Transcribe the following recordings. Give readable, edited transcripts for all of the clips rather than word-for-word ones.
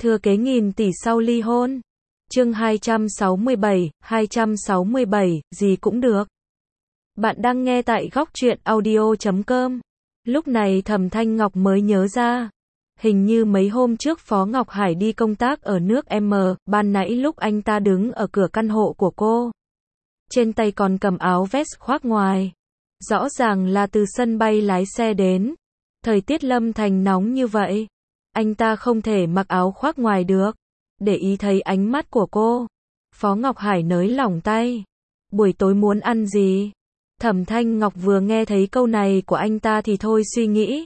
Thừa kế nghìn tỷ sau ly hôn. Chương 267, gì cũng được. Bạn đang nghe tại góc truyện audio.com. Lúc này Thẩm Thanh Ngọc mới nhớ ra. Hình như mấy hôm trước Phó Ngọc Hải đi công tác ở nước M, ban nãy lúc anh ta đứng ở cửa căn hộ của cô. Trên tay còn cầm áo vest khoác ngoài. Rõ ràng là từ sân bay lái xe đến. Thời tiết Lâm Thành nóng như vậy. Anh ta không thể mặc áo khoác ngoài được. Để ý thấy ánh mắt của cô. Phó Ngọc Hải nới lỏng tay. Buổi tối muốn ăn gì? Thẩm Thanh Ngọc vừa nghe thấy câu này của anh ta thì thôi suy nghĩ.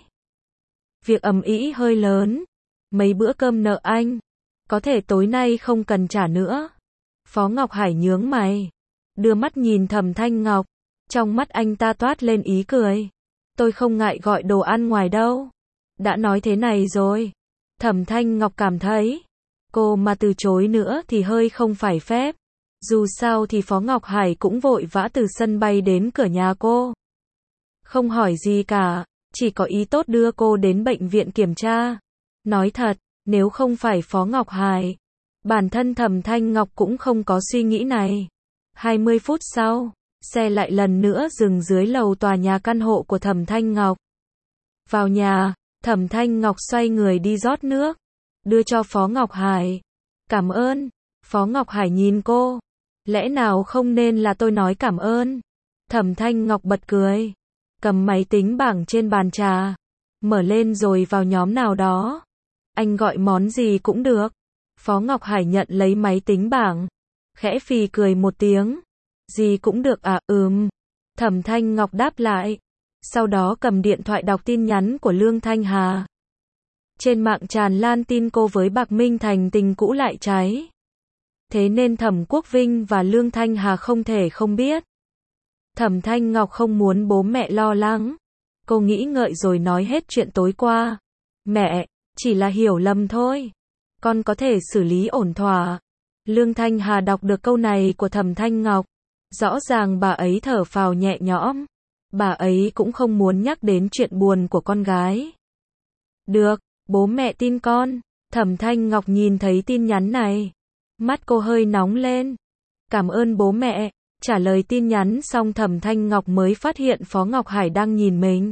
Việc ầm ĩ hơi lớn. Mấy bữa cơm nợ anh. Có thể tối nay không cần trả nữa. Phó Ngọc Hải nhướng mày. Đưa mắt nhìn Thẩm Thanh Ngọc. Trong mắt anh ta toát lên ý cười. Tôi không ngại gọi đồ ăn ngoài đâu. Đã nói thế này rồi. Thẩm Thanh Ngọc cảm thấy. Cô mà từ chối nữa thì hơi không phải phép. Dù sao thì Phó Ngọc Hải cũng vội vã từ sân bay đến cửa nhà cô. Không hỏi gì cả. Chỉ có ý tốt đưa cô đến bệnh viện kiểm tra. Nói thật, nếu không phải Phó Ngọc Hải, bản thân Thẩm Thanh Ngọc cũng không có suy nghĩ này. 20 phút sau, xe lại lần nữa dừng dưới lầu tòa nhà căn hộ của Thẩm Thanh Ngọc. Vào nhà, Thẩm Thanh Ngọc xoay người đi rót nước, đưa cho Phó Ngọc Hải. Cảm ơn. Phó Ngọc Hải nhìn cô. Lẽ nào không nên là tôi nói cảm ơn? Thẩm Thanh Ngọc bật cười. Cầm máy tính bảng trên bàn trà. Mở lên rồi vào nhóm nào đó. Anh gọi món gì cũng được. Phó Ngọc Hải nhận lấy máy tính bảng. Khẽ phì cười một tiếng. Gì cũng được à, Thẩm Thanh Ngọc đáp lại. Sau đó cầm điện thoại đọc tin nhắn của Lương Thanh Hà. Trên mạng tràn lan tin cô với Bạc Minh Thành tình cũ lại cháy. Thế nên Thẩm Quốc Vinh và Lương Thanh Hà không thể không biết. Thẩm Thanh Ngọc không muốn bố mẹ lo lắng. Cô nghĩ ngợi rồi nói hết chuyện tối qua. Mẹ, chỉ là hiểu lầm thôi. Con có thể xử lý ổn thỏa. Lương Thanh Hà đọc được câu này của Thẩm Thanh Ngọc. Rõ ràng bà ấy thở phào nhẹ nhõm. Bà ấy cũng không muốn nhắc đến chuyện buồn của con gái. Được, bố mẹ tin con. Thẩm Thanh Ngọc nhìn thấy tin nhắn này. Mắt cô hơi nóng lên. Cảm ơn bố mẹ. Trả lời tin nhắn xong Thẩm Thanh Ngọc mới phát hiện Phó Ngọc Hải đang nhìn mình.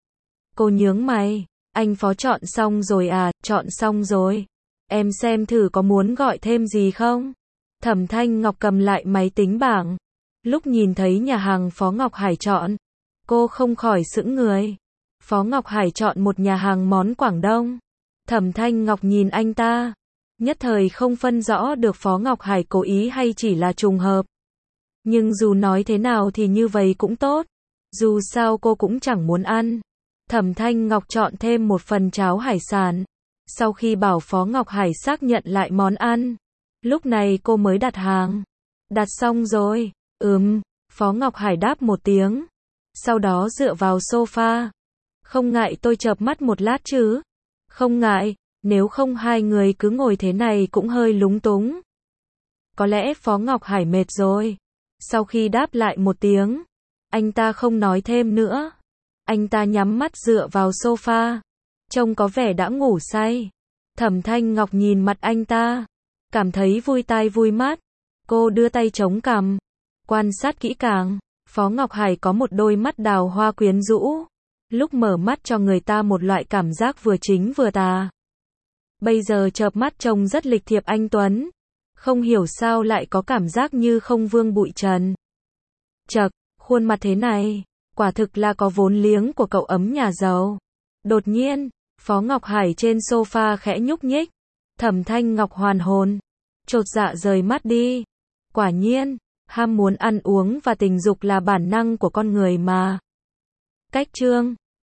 Cô nhướng mày. Anh Phó chọn xong rồi à? Chọn xong rồi. Em xem thử có muốn gọi thêm gì không? Thẩm Thanh Ngọc cầm lại máy tính bảng. Lúc nhìn thấy nhà hàng Phó Ngọc Hải chọn, cô không khỏi sững người. Phó Ngọc Hải chọn một nhà hàng món Quảng Đông. Thẩm Thanh Ngọc nhìn anh ta. Nhất thời không phân rõ được Phó Ngọc Hải cố ý hay chỉ là trùng hợp. Nhưng dù nói thế nào thì như vậy cũng tốt. Dù sao cô cũng chẳng muốn ăn. Thẩm Thanh Ngọc chọn thêm một phần cháo hải sản. Sau khi bảo Phó Ngọc Hải xác nhận lại món ăn, lúc này cô mới đặt hàng. Đặt xong rồi. Phó Ngọc Hải đáp một tiếng. Sau đó dựa vào sofa. Không ngại tôi chợp mắt một lát chứ? Không ngại, nếu không hai người cứ ngồi thế này cũng hơi lúng túng. Có lẽ Phó Ngọc Hải mệt rồi. Sau khi đáp lại một tiếng, anh ta không nói thêm nữa. Anh ta nhắm mắt dựa vào sofa. Trông có vẻ đã ngủ say. Thẩm Thanh Ngọc nhìn mặt anh ta. Cảm thấy vui tai vui mắt. Cô đưa tay chống cằm. Quan sát kỹ càng. Phó Ngọc Hải có một đôi mắt đào hoa quyến rũ. Lúc mở mắt cho người ta một loại cảm giác vừa chính vừa tà. Bây giờ chợp mắt trông rất lịch thiệp anh tuấn. Không hiểu sao lại có cảm giác như không vương bụi trần. Chậc, khuôn mặt thế này. Quả thực là có vốn liếng của cậu ấm nhà giàu. Đột nhiên, Phó Ngọc Hải trên sofa khẽ nhúc nhích. Thẩm Thanh Ngọc hoàn hồn. Chột dạ rời mắt đi. Quả nhiên, ham muốn ăn uống và tình dục là bản năng của con người mà. Cách chương